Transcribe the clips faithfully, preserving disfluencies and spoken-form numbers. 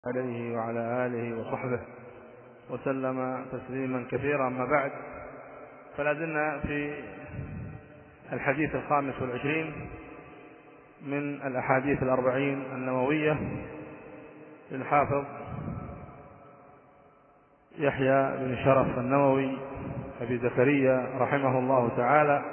عليه وعلى آله وصحبه وسلم تسليما كثيرا. أما بعد، فلا زلنا في الحديث الخامس والعشرين من الأحاديث الأربعين النووية للحافظ يحيى بن شرف النووي أبي زكريا رحمه الله تعالى.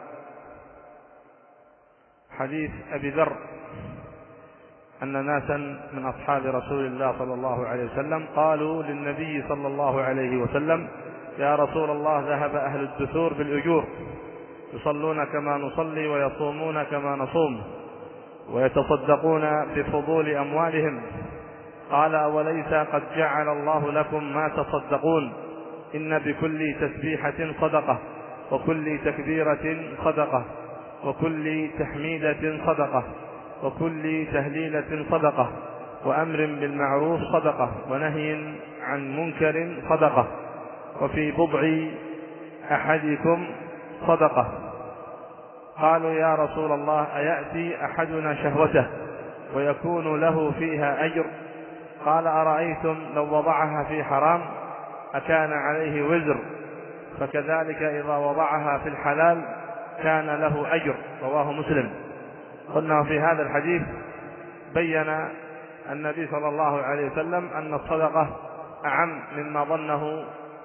حديث أبي ذر أن ناسا من أصحاب رسول الله صلى الله عليه وسلم قالوا للنبي صلى الله عليه وسلم: يا رسول الله، ذهب أهل الدثور بالأجور، يصلون كما نصلي ويصومون كما نصوم ويتصدقون بفضول أموالهم. قال: أوليس قد جعل الله لكم ما تصدقون؟ إن بكل تسبيحة صدقة، وكل تكبيرة صدقة، وكل تحميدة صدقة، وكل تهليلة صدقة، وأمر بالمعروف صدقة، ونهي عن منكر صدقة، وفي بضع أحدكم صدقة. قالوا: يا رسول الله، أيأتي أحدنا شهوته ويكون له فيها أجر؟ قال: أرأيتم لو وضعها في حرام أكان عليه وزر؟ فكذلك إذا وضعها في الحلال كان له أجر. رواه مسلم. قلنا في هذا الحديث بين النبي صلى الله عليه وسلم أن الصدقة أعم مما ظنه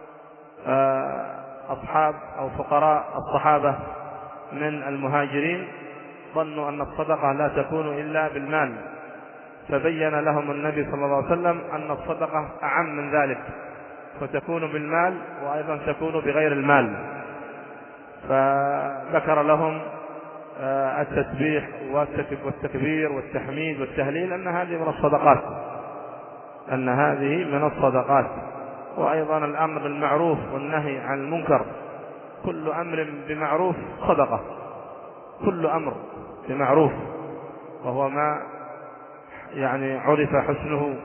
أصحاب أو فقراء الصحابة من المهاجرين. ظنوا أن الصدقة لا تكون إلا بالمال، فبين لهم النبي صلى الله عليه وسلم أن الصدقة أعم من ذلك، فتكون بالمال وأيضا تكون بغير المال. فذكر لهم التسبيح والتكبير والتحميد والتهليل أن هذه من الصدقات أن هذه من الصدقات وأيضا الأمر بالمعروف والنهي عن المنكر. كل أمر بمعروف صدقة، كل أمر بمعروف، وهو ما يعني عرف حسنه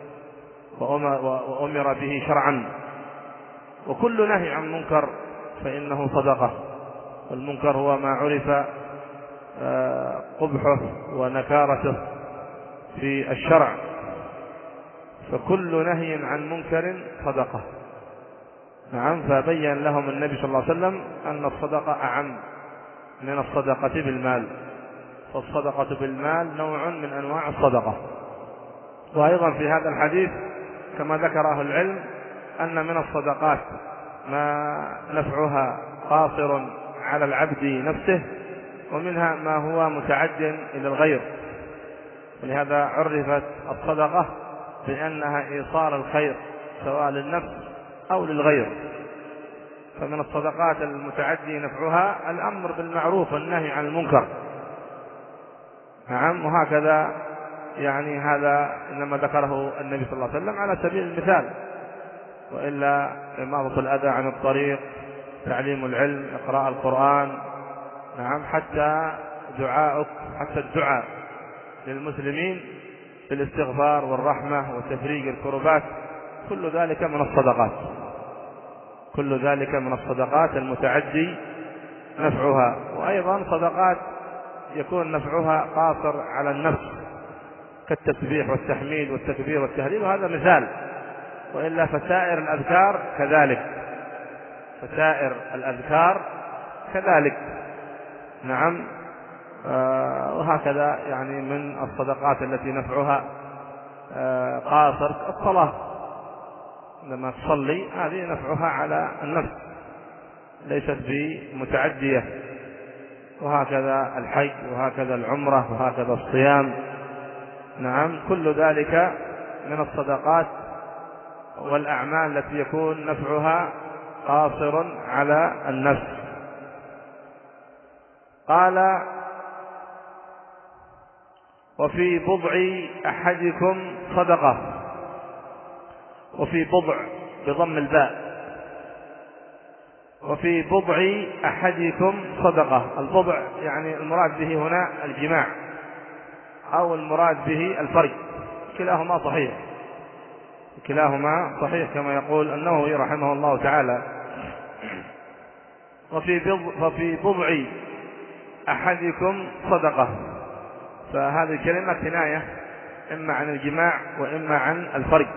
وأمر به شرعا. وكل نهي عن منكر فإنه صدقة، والمنكر هو ما عرف قبحه ونكارته في الشرع، فكل نهي عن منكر صدقة. نعم. فبين لهم النبي صلى الله عليه وسلم أن الصدقة أعم من الصدقة بالمال، فالصدقة بالمال نوع من أنواع الصدقة. وأيضا في هذا الحديث كما ذكر أهل العلم أن من الصدقات ما نفعها قاصر على العبد نفسه، ومنها ما هو متعد إلى الغير. ولهذا عرفت الصدقة بأنها إيصال الخير سواء للنفس أو للغير. فمن الصدقات المتعدي نفعها الأمر بالمعروف والنهي عن المنكر. نعم. وهكذا يعني هذا إنما ذكره النبي صلى الله عليه وسلم على سبيل المثال، وإلا إماطة الأذى عن الطريق، تعليم العلم، إقراء القرآن، نعم، حتى دعاءك حتى الدعاء للمسلمين بالاستغفار والرحمة وتفريج الكربات، كل ذلك من الصدقات، كل ذلك من الصدقات المتعدي نفعها. وأيضا صدقات يكون نفعها قاصر على النفس كالتسبيح والتحميد والتكبير والتهليل، وهذا مثال. وإلا فسائر الأذكار كذلك، فسائر الأذكار كذلك. نعم. آه وهكذا يعني من الصدقات التي نفعها آه قاصر الصلاة، لما تصلي هذه نفعها على النفس ليست بمتعدية. وهكذا الحج، وهكذا العمرة، وهكذا الصيام. نعم. كل ذلك من الصدقات والأعمال التي يكون نفعها قاصر على النفس. قال: وفي بضع أحدكم صدقة. وفي بضع بضم الباء. وفي بضع أحدكم صدقة. البضع يعني المراد به هنا الجماع، أو المراد به الفرج، كلاهما صحيح، كلاهما صحيح كما يقول النووي رحمه الله تعالى. وفي بضع, وفي بضع أحدكم صدقة، فهذه الكلمة كناية إما عن الجماع وإما عن الفرج.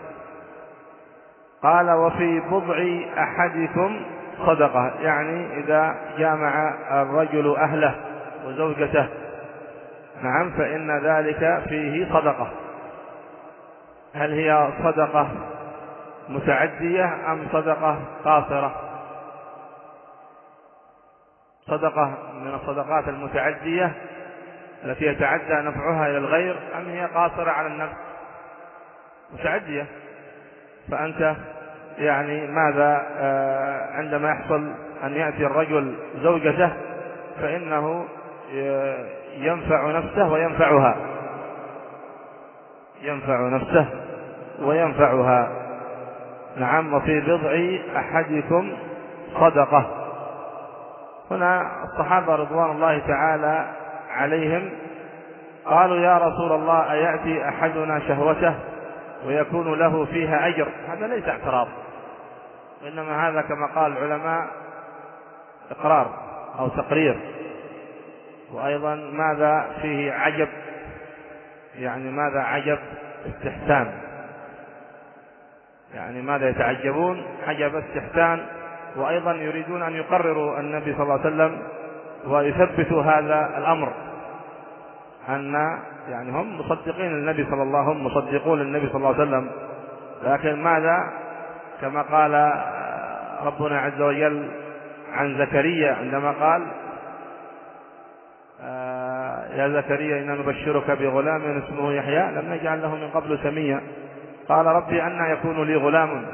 قال وفي بضع أحدكم صدقة، يعني إذا جامع الرجل أهله وزوجته نعم فإن ذلك فيه صدقة. هل هي صدقة متعدية أم صدقة قاصرة؟ صدقة من الصدقات المتعدية التي يتعدى نفعها إلى الغير، أم هي قاصرة على النفس؟ متعدية. فأنت يعني ماذا آه عندما يحصل أن يأتي الرجل زوجته فإنه ينفع نفسه وينفعها، ينفع نفسه وينفعها نعم. وفي بضع أحدكم صدقة. هنا الصحابة رضوان الله تعالى عليهم قالوا يا رسول الله أيأتي أحدنا شهوته ويكون له فيها أجر؟ هذا ليس اعتراض، وإنما هذا كما قال العلماء إقرار أو تقرير. وأيضا ماذا فيه عجب، يعني ماذا عجب استحسان، يعني ماذا يتعجبون؟ عجب استحسان. وأيضا يريدون أن يقرروا النبي صلى الله عليه وسلم ويثبتوا هذا الأمر، أن يعني هم مصدقين النبي صلى الله هم مصدقون النبي صلى الله عليه وسلم، لكن ماذا كما قال ربنا عز وجل عن زكريا عندما قال يا زكريا إنا نبشرك بغلام اسمه يحيى لم نجعل له من قبل سميا قال ربي أنى يكون لي غلام.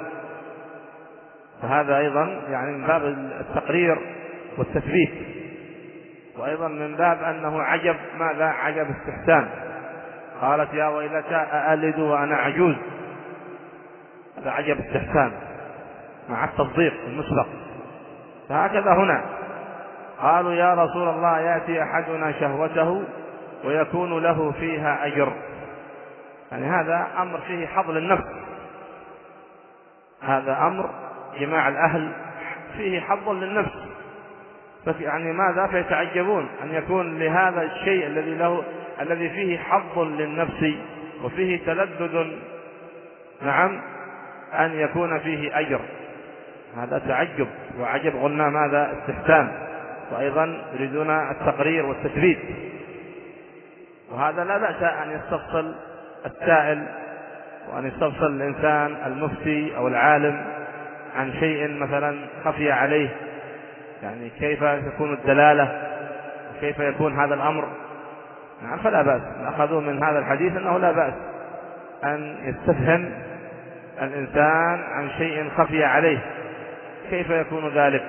فهذا أيضا يعني من باب التقرير والتثبيت، وأيضا من باب أنه عجب ماذا عجب استحسان. قالت يا ويلتى أألد وأنا عجوز، هذا عجب استحسان مع التصديق المسبق. فهكذا هنا قالوا يا رسول الله يأتي أحدنا شهوته ويكون له فيها أجر، يعني هذا أمر فيه حظ للنفس، هذا أمر جماع الأهل فيه حظ للنفس. يعني ماذا فيتعجبون أن يكون لهذا الشيء الذي له الذي فيه حظ للنفس وفيه تلذذ نعم أن يكون فيه أجر. هذا تعجب وعجب، قلنا ماذا استحسان، وأيضا يريدون التقرير والتثبيت. وهذا لا بأس أن يستفصل السائل وأن يستفصل الإنسان المفتي أو العالم عن شيء مثلا خفي عليه، يعني كيف تكون الدلالة وكيف يكون هذا الأمر نعم فلا بأس. أخذوا من هذا الحديث أنه لا بأس أن يستفهم الإنسان عن شيء خفي عليه كيف يكون ذلك.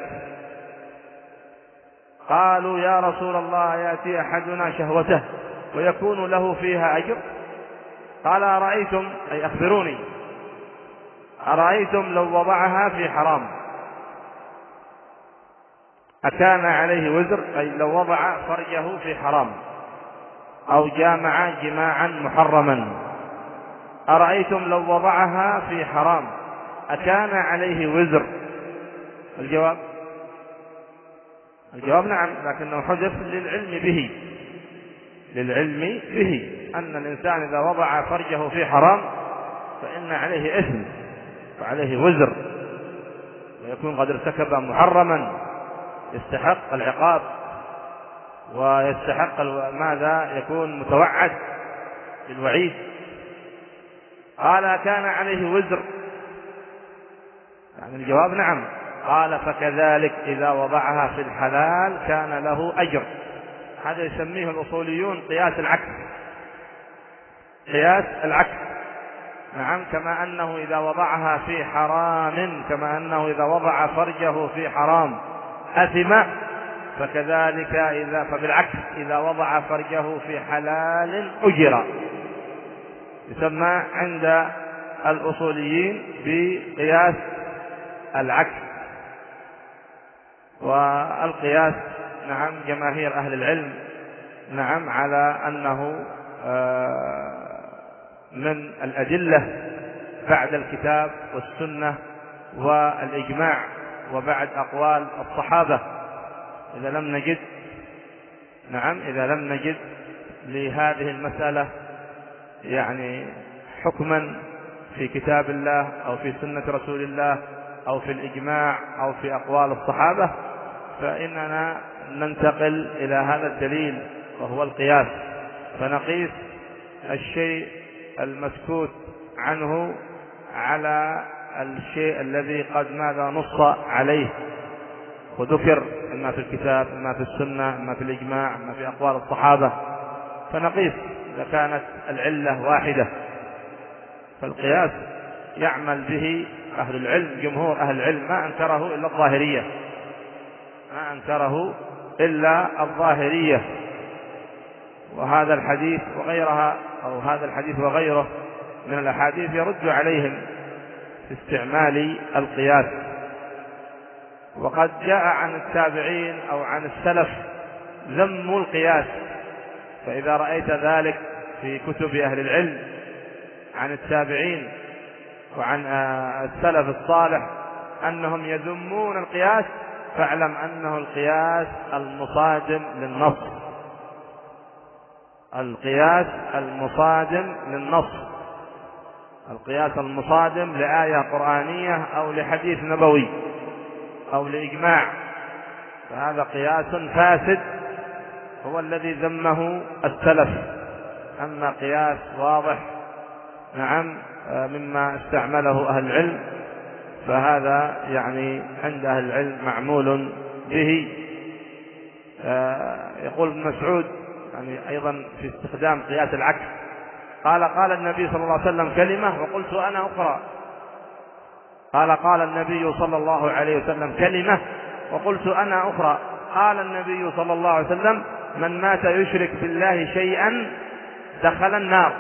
قالوا يا رسول الله يأتي أحدنا شهوته ويكون له فيها أجر؟ قال أرأيتم أي أخبروني أرأيتم لو وضعها في حرام أكان عليه وزر؟ أي لو وضع فرجه في حرام أو جامع جماعا محرما. أرأيتم لو وضعها في حرام أكان عليه وزر؟ الجواب الجواب نعم، لكنه حدث للعلم به للعلم به أن الإنسان إذا وضع فرجه في حرام فإن عليه إثم وعليه وزر، ويكون قد ارتكب محرما يستحق العقاب ويستحق ماذا يكون متوعد بالوعيد. قال كان عليه وزر؟ يعني الجواب نعم. قال فكذلك إذا وضعها في الحلال كان له أجر. هذا يسميه الأصوليون قياس العكس، قياس العكس نعم. كما أنه إذا وضعها في حرام كما أنه إذا وضع فرجه في حرام أثم، فكذلك إذا فبالعكس إذا وضع فرجه في حلال أجر. يسمى عند الأصوليين بقياس العكس. والقياس نعم جماهير أهل العلم نعم على أنه من الأدلة بعد الكتاب والسنة والإجماع وبعد أقوال الصحابة. إذا لم نجد نعم إذا لم نجد لهذه المسألة يعني حكما في كتاب الله أو في سنة رسول الله أو في الإجماع أو في أقوال الصحابة، فإننا ننتقل إلى هذا الدليل وهو القياس، فنقيس الشيء المسكوت عنه على الشيء الذي قد ماذا نص عليه وذكر، إما في الكتاب إما في السنة إما في الإجماع إما في أقوال الصحابة، فنقيس إذا كانت العلة واحدة. فالقياس يعمل به أهل العلم، جمهور أهل العلم ما أنكره إلا الظاهرية، ما أنكره إلا الظاهرية. وهذا الحديث وغيرها أو هذا الحديث وغيره من الأحاديث يرد عليهم في استعمال القياس. وقد جاء عن التابعين أو عن السلف ذم القياس، فإذا رأيت ذلك في كتب أهل العلم عن التابعين وعن السلف الصالح أنهم يذمون القياس، فاعلم أنه القياس المصادم للنص، القياس المصادم للنص، القياس المصادم لآية قرآنية أو لحديث نبوي أو لإجماع، فهذا قياس فاسد هو الذي ذمه السلف. أما قياس واضح نعم مما استعمله أهل العلم، فهذا يعني عند أهل العلم معمول به. يقول ابن مسعود يعني أيضا في استخدام قياس العكس، قال قال النبي صلى الله عليه وسلم كلمة وقلت أنا أخرى، قال قال النبي صلى الله عليه وسلم كلمة وقلت أنا أخرى، قال النبي صلى الله عليه وسلم من مات يشرك بالله شيئا دخل النار،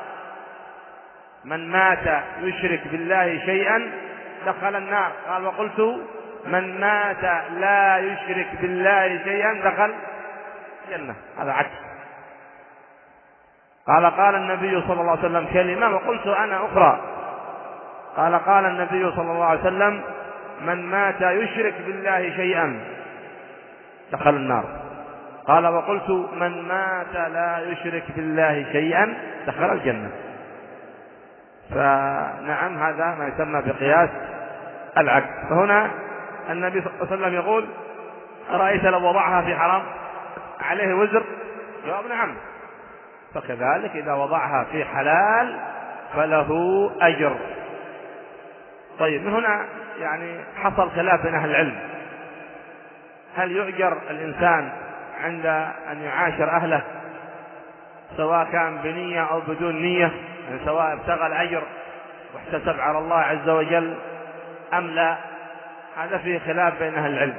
من مات يشرك بالله شيئا دخل النار، قال وقلت من مات لا يشرك بالله شيئا دخل الجنة، هذا عكس. قال قال النبي صلى الله عليه وسلم كلمة وقلت أنا أخرى، قال قال النبي صلى الله عليه وسلم من مات يشرك بالله شيئا دخل النار، قال وقلت من مات لا يشرك بالله شيئا دخل الجنة. فنعم هذا ما يسمى بقياس العكس. فهنا النبي صلى الله عليه وسلم يقول أرأيت لو وضعها في حرام عليه وزر؟ جواب نعم. فكذلك إذا وضعها في حلال فله أجر. طيب من هنا يعني حصل خلاف بين أهل العلم، هل يؤجر الإنسان عند أن يعاشر أهله سواء كان بنية أو بدون نية، يعني سواء ابتغى الأجر واحتسب على الله عز وجل أم لا؟ هذا فيه خلاف بين أهل العلم.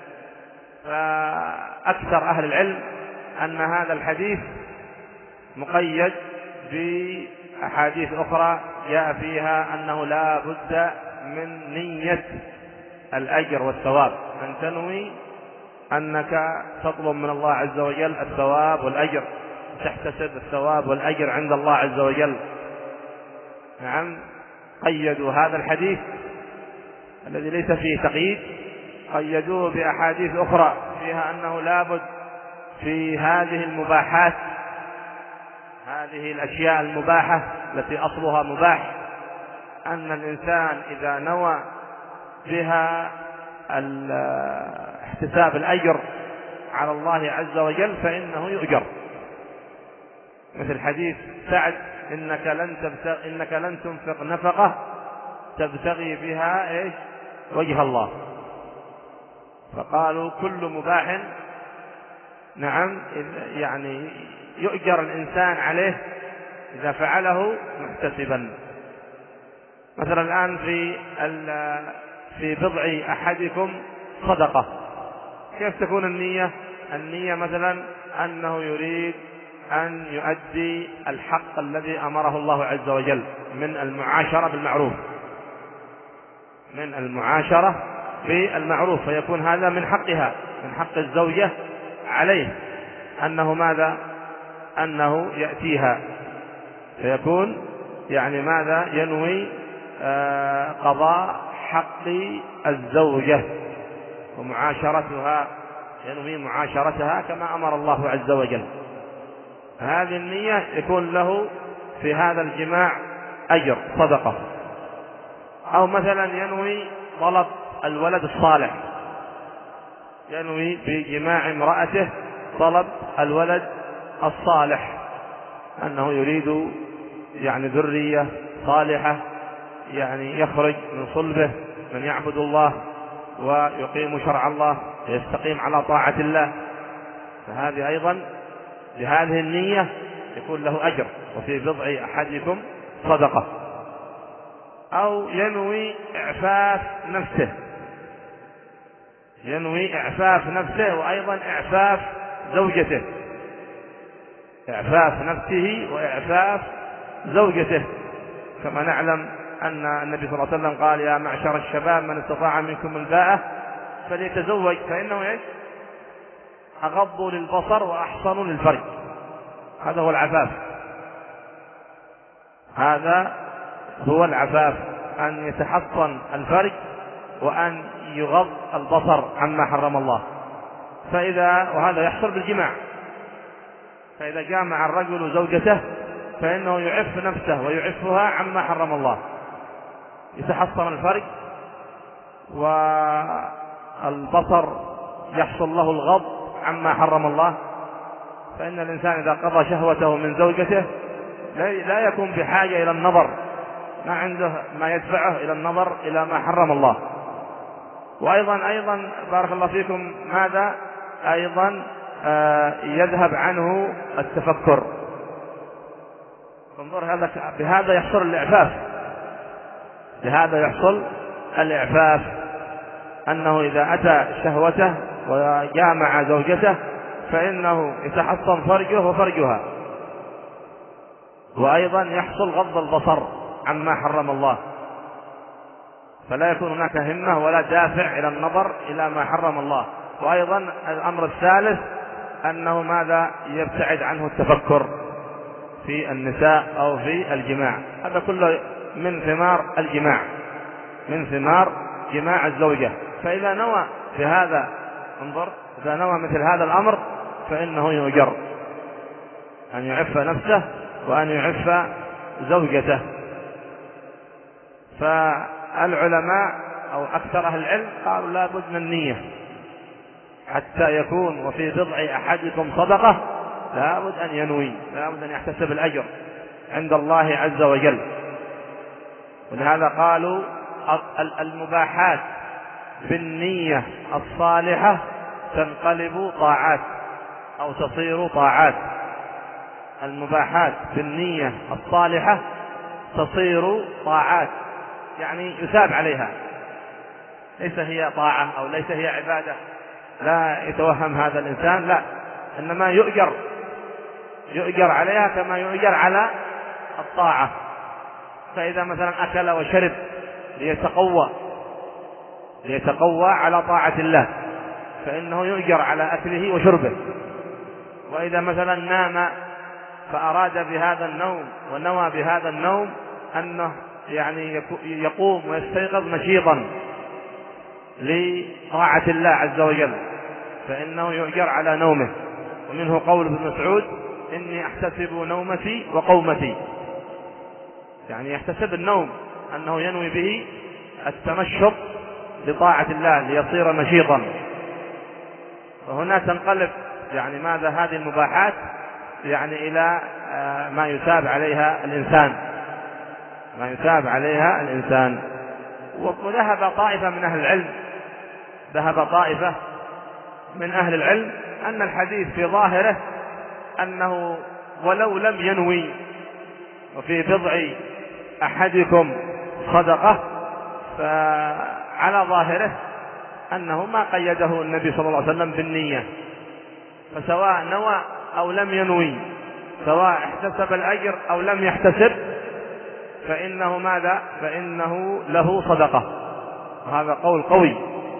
فأكثر أهل العلم أن هذا الحديث مقيد بأحاديث أخرى جاء فيها أنه لا بد من نية الأجر والثواب، أن تنوي أنك تطلب من الله عز وجل الثواب والأجر، تحتسب الثواب والأجر عند الله عز وجل. نعم قيدوا هذا الحديث الذي ليس فيه تقييد، قيدوه بأحاديث أخرى فيها أنه لابد في هذه المباحات، هذه الأشياء المباحة التي أصلها مباح، أن الإنسان إذا نوى بها احتساب الأجر على الله عز وجل فإنه يؤجر، مثل حديث سعد إنك لن تبتغ إنك لن تنفق نفقة تبتغي بها إيش وجه الله، فقالوا كل مباح نعم يعني يؤجر الإنسان عليه إذا فعله محتسبا. مثلا الآن في في بضع أحدكم صدقة، كيف تكون النية؟ النية مثلا أنه يريد أن يؤدي الحق الذي أمره الله عز وجل من المعاشرة بالمعروف، من المعاشرة بالمعروف، فيكون هذا من حقها، من حق الزوجة عليه أنه ماذا؟ أنه يأتيها، فيكون يعني ماذا؟ ينوي آه قضاء حق الزوجة ومعاشرتها، ينوي معاشرتها كما أمر الله عز وجل. هذه النية يكون له في هذا الجماع أجر صدقة. أو مثلا ينوي طلب الولد الصالح، ينوي بجماع امرأته طلب الولد الصالح، أنه يريد يعني ذرية صالحة، يعني يخرج من صلبه من يعبد الله ويقيم شرع الله ويستقيم على طاعة الله، فهذه أيضا بهذه النية يكون له أجر. وفي بضع أحدكم صدقة. أو ينوي إعفاف نفسه، ينوي إعفاف نفسه وأيضا إعفاف زوجته، إعفاف نفسه وإعفاف زوجته، كما نعلم أن النبي صلى الله عليه وسلم قال: يا معشر الشباب من استطاع منكم الباءة فليتزوج فإنه إيش؟ أغض للبصر وأحصن للفرج. هذا هو العفاف، هذا هو العفاف، أن يتحصن الفرج وأن يغض البصر عما حرم الله. فإذا وهذا يحصل بالجماع، فإذا جامع الرجل زوجته فإنه يعف نفسه ويعفها عما حرم الله، يتحصن الفرج والبصر يحصل له الغض عما حرم الله. فإن الإنسان إذا قضى شهوته من زوجته لا يكون بحاجة إلى النظر، ما عنده ما يدفعه إلى النظر إلى ما حرم الله. وأيضا أيضا بارك الله فيكم ماذا أيضا آه يذهب عنه التفكر. انظر، هذا بهذا يحصل الإعفاف، بهذا يحصل الإعفاف، أنه إذا أتى شهوته وجامع زوجته فإنه يتحصن فرجه وفرجها، وأيضا يحصل غض البصر عما حرم الله، فلا يكون هناك همة ولا دافع إلى النظر إلى ما حرم الله. وأيضا الأمر الثالث أنه ماذا يبتعد عنه التفكر في النساء أو في الجماع. هذا كله من ثمار الجماع، من ثمار جماع الزوجة. فإذا نوى في هذا، انظر، إذا نوى مثل هذا الأمر فإنه يؤجر أن يعف نفسه وأن يعف زوجته. فالعلماء أو أكثر أهل العلم قالوا لا بد من النية حتى يكون وفي بضع أحدكم صدقة، لا بد أن ينوي، لا بد أن يحتسب الأجر عند الله عز وجل. ولهذا قالوا المباحات بالنية الصالحة تنقلب طاعات أو تصير طاعات. المباحات بالنية الصالحة تصير طاعات، يعني يثاب عليها، ليس هي طاعة أو ليس هي عبادة، لا يتوهم هذا الإنسان، لا، إنما يؤجر يؤجر عليها كما يؤجر على الطاعة. فإذا مثلا أكل وشرب ليتقوى ليتقوى على طاعة الله فإنه يؤجر على أكله وشربه. وإذا مثلا نام فأراد بهذا النوم ونوى بهذا النوم أنه يعني يقوم ويستيقظ نشيطا لطاعة الله عز وجل فإنه يؤجر على نومه. ومنه قول ابن مسعود: إني أحتسب نومتي وقومتي، يعني يحتسب النوم أنه ينوي به التنشط لطاعة الله ليصير نشيطا. وهنا تنقلب يعني ماذا هذه المباحات يعني إلى ما يثاب عليها الإنسان ما يثاب عليها الإنسان. وذهب طائفة من أهل العلم ذهب طائفة من أهل العلم أن الحديث في ظاهره أنه ولو لم ينوي وفي بضع أحدكم صدقة، فعلى ظاهره أنه ما قيده النبي صلى الله عليه وسلم بالنية، فسواء نوى أو لم ينوي، سواء احتسب الأجر أو لم يحتسب، فإنه ماذا؟ فإنه له صدقة. وهذا قول قوي،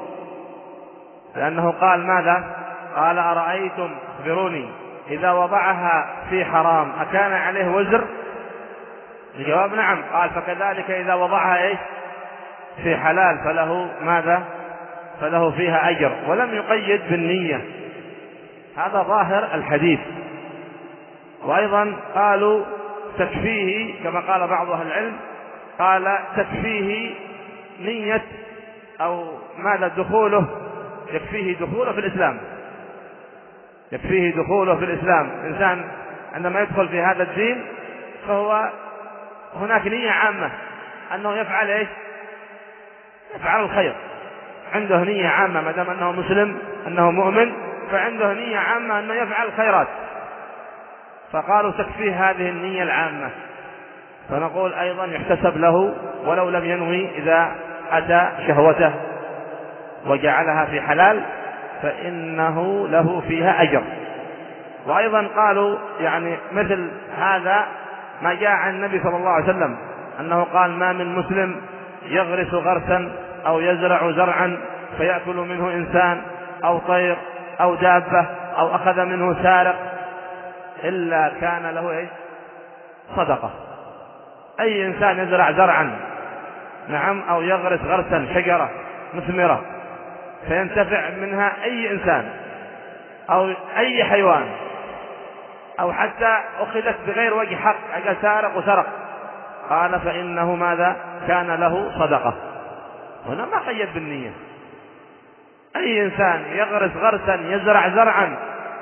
لأنه قال ماذا؟ قال: أرأيتم أخبروني إذا وضعها في حرام أكان عليه وزر؟ الجواب نعم. قال: فكذلك إذا وضعها إيش؟ في حلال فله ماذا؟ فله فيها أجر، ولم يقيد بالنية. هذا ظاهر الحديث. وأيضا قالوا تكفيه كما قال بعض أهل العلم، قال تكفيه نية أو ماذا دخوله، يكفيه دخوله في الإسلام، يكفيه دخوله في الإسلام. إنسان عندما يدخل في هذا الدين فهو هناك نية عامة أنه يفعل إيش؟ يفعل الخير، عنده نية عامة ما دام أنه مسلم أنه مؤمن، فعنده نية عامة أنه يفعل الخيرات، فقالوا تكفيه هذه النية العامة. فنقول أيضا يحتسب له ولو لم ينوي، إذا أتى شهوته وجعلها في حلال فإنه له فيها أجر. وأيضا قالوا يعني مثل هذا ما جاء عن النبي صلى الله عليه وسلم أنه قال ما من مسلم يغرس غرسا أو يزرع زرعا فيأكل منه إنسان أو طير أو دابة أو أخذ منه سارق إلا كان له إيه؟ صدقة. أي إنسان يزرع زرعا نعم أو يغرس غرسا شجرة مثمرة فينتفع منها أي إنسان أو أي حيوان أو حتى أخذت بغير وجه حق، أجل سارق وسرق، قال فإنه ماذا؟ كان له صدقة. هنا ما قيد بالنية، أي إنسان يغرس غرسا يزرع زرعا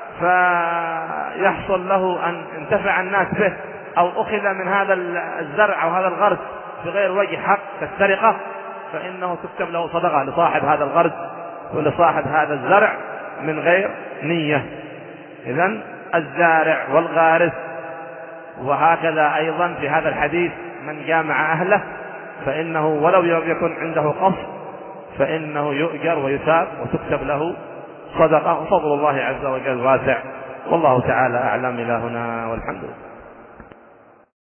فيحصل له أن ينتفع الناس به أو أخذ من هذا الزرع أو هذا الغرس بغير وجه حق كالسرقة فإنه تكتب له صدقة لصاحب هذا الغرس ولصاحب هذا الزرع من غير نية. إذن الزارع والغارس، وهكذا أيضا في هذا الحديث من جامع أهله فإنه ولو يكن عنده قصد فإنه يؤجر ويثاب وتكتب له صدقة. وفضل الله عز وجل واسع، والله تعالى أعلم. إلى هنا والحمد لله.